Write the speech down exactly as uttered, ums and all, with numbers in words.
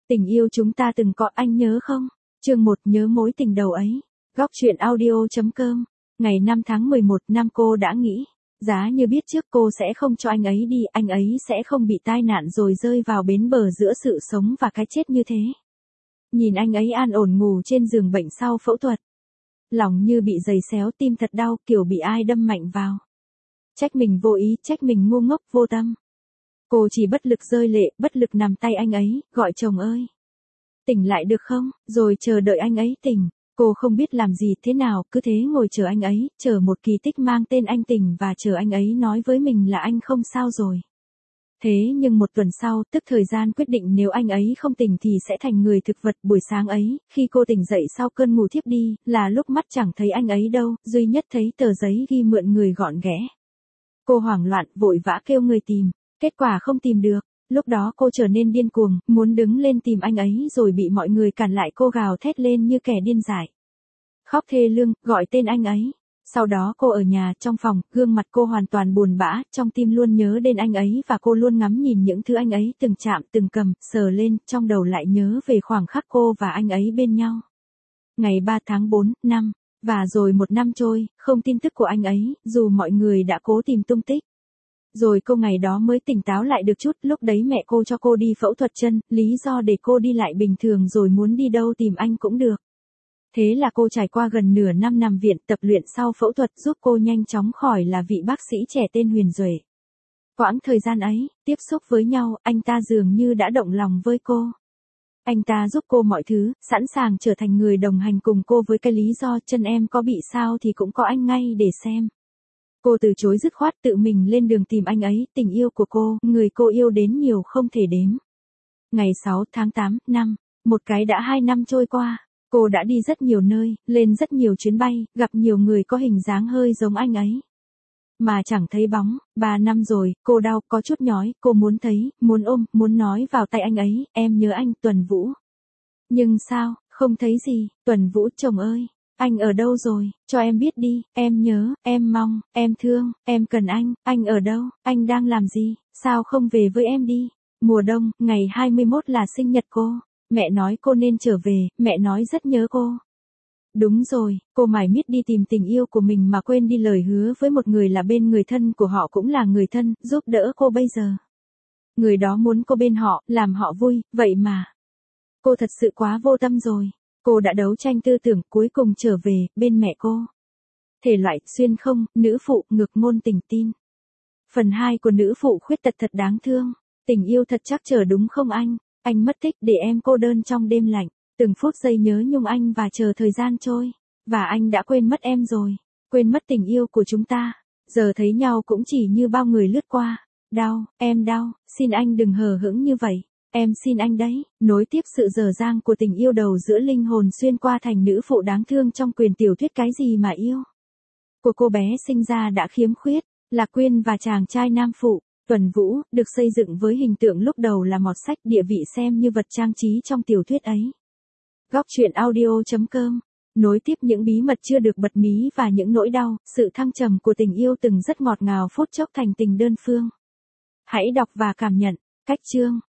Tình yêu chúng ta từng có anh nhớ không? Chương một nhớ mối tình đầu ấy. Góc truyện audio.com. Ngày năm tháng mười một năm cô đã nghĩ, giá như biết trước cô sẽ không cho anh ấy đi, anh ấy sẽ không bị tai nạn rồi rơi vào bến bờ giữa sự sống và cái chết như thế. Nhìn anh ấy an ổn ngủ trên giường bệnh sau phẫu thuật. Lòng như bị giày xéo, tim thật đau, kiểu bị ai đâm mạnh vào. Trách mình vô ý, trách mình ngu ngốc vô tâm. Cô chỉ bất lực rơi lệ, bất lực nằm tay anh ấy, gọi chồng ơi. Tỉnh lại được không, rồi chờ đợi anh ấy tỉnh. Cô không biết làm gì thế nào, cứ thế ngồi chờ anh ấy, chờ một kỳ tích mang tên anh tỉnh và chờ anh ấy nói với mình là anh không sao rồi. Thế nhưng một tuần sau, tức thời gian quyết định nếu anh ấy không tỉnh thì sẽ thành người thực vật. Buổi sáng ấy, khi cô tỉnh dậy sau cơn ngủ thiếp đi, là lúc mắt chẳng thấy anh ấy đâu, duy nhất thấy tờ giấy ghi mượn người gọn ghẽ. Cô hoảng loạn, vội vã kêu người tìm, kết quả không tìm được. Lúc đó cô trở nên điên cuồng, muốn đứng lên tìm anh ấy rồi bị mọi người cản lại, cô gào thét lên như kẻ điên dại. Khóc thê lương, gọi tên anh ấy. Sau đó cô ở nhà, trong phòng, gương mặt cô hoàn toàn buồn bã, trong tim luôn nhớ đến anh ấy và cô luôn ngắm nhìn những thứ anh ấy từng chạm, từng cầm, sờ lên, trong đầu lại nhớ về khoảng khắc cô và anh ấy bên nhau. Ngày ba tháng bốn, năm, và rồi một năm trôi, không tin tức của anh ấy, dù mọi người đã cố tìm tung tích. Rồi cô ngày đó mới tỉnh táo lại được chút, lúc đấy mẹ cô cho cô đi phẫu thuật chân, lý do để cô đi lại bình thường rồi muốn đi đâu tìm anh cũng được. Thế là cô trải qua gần nửa năm nằm viện tập luyện sau phẫu thuật giúp cô nhanh chóng khỏi là vị bác sĩ trẻ tên Huyền Duệ. Quãng thời gian ấy, tiếp xúc với nhau, anh ta dường như đã động lòng với cô. Anh ta giúp cô mọi thứ, sẵn sàng trở thành người đồng hành cùng cô với cái lý do chân em có bị sao thì cũng có anh ngay để xem. Cô từ chối dứt khoát, tự mình lên đường tìm anh ấy. Tình yêu của cô, người cô yêu đến nhiều không thể đếm. Ngày sáu tháng tám, năm, một cái đã hai năm trôi qua. Cô đã đi rất nhiều nơi, lên rất nhiều chuyến bay, gặp nhiều người có hình dáng hơi giống anh ấy. Mà chẳng thấy bóng. Ba năm rồi, cô đau, có chút nhói, cô muốn thấy, muốn ôm, muốn nói vào tay anh ấy, em nhớ anh, Tuần Vũ. Nhưng sao, không thấy gì, Tuần Vũ chồng ơi. Anh ở đâu rồi, cho em biết đi, em nhớ, em mong, em thương, em cần anh, anh ở đâu, anh đang làm gì, sao không về với em đi. Mùa đông, ngày hai mươi mốt là sinh nhật cô, mẹ nói cô nên trở về, mẹ nói rất nhớ cô. Đúng rồi, cô mải miết đi tìm tình yêu của mình mà quên đi lời hứa với một người là bên người thân của họ cũng là người thân, giúp đỡ cô bây giờ. Người đó muốn cô bên họ, làm họ vui, vậy mà. Cô thật sự quá vô tâm rồi. Cô đã đấu tranh tư tưởng, cuối cùng trở về, bên mẹ cô. Thể loại, xuyên không, nữ phụ, ngược ngôn tình tin. Phần hai của nữ phụ khuyết tật thật đáng thương. Tình yêu thật trắc trở đúng không anh? Anh mất tích để em cô đơn trong đêm lạnh. Từng phút giây nhớ nhung anh và chờ thời gian trôi. Và anh đã quên mất em rồi. Quên mất tình yêu của chúng ta. Giờ thấy nhau cũng chỉ như bao người lướt qua. Đau, em đau, xin anh đừng hờ hững như vậy. Em xin anh đấy, nối tiếp sự dở dang của tình yêu đầu giữa linh hồn xuyên qua thành nữ phụ đáng thương trong quyền tiểu thuyết Cái gì mà yêu. Của cô bé sinh ra đã khiếm khuyết, Lạc Quyên và chàng trai nam phụ, Tuần Vũ, được xây dựng với hình tượng lúc đầu là mọt sách, địa vị xem như vật trang trí trong tiểu thuyết ấy. Góc truyện audio.com, nối tiếp những bí mật chưa được bật mí và những nỗi đau, sự thăng trầm của tình yêu từng rất ngọt ngào phút chốc thành tình đơn phương. Hãy đọc và cảm nhận. Cách chương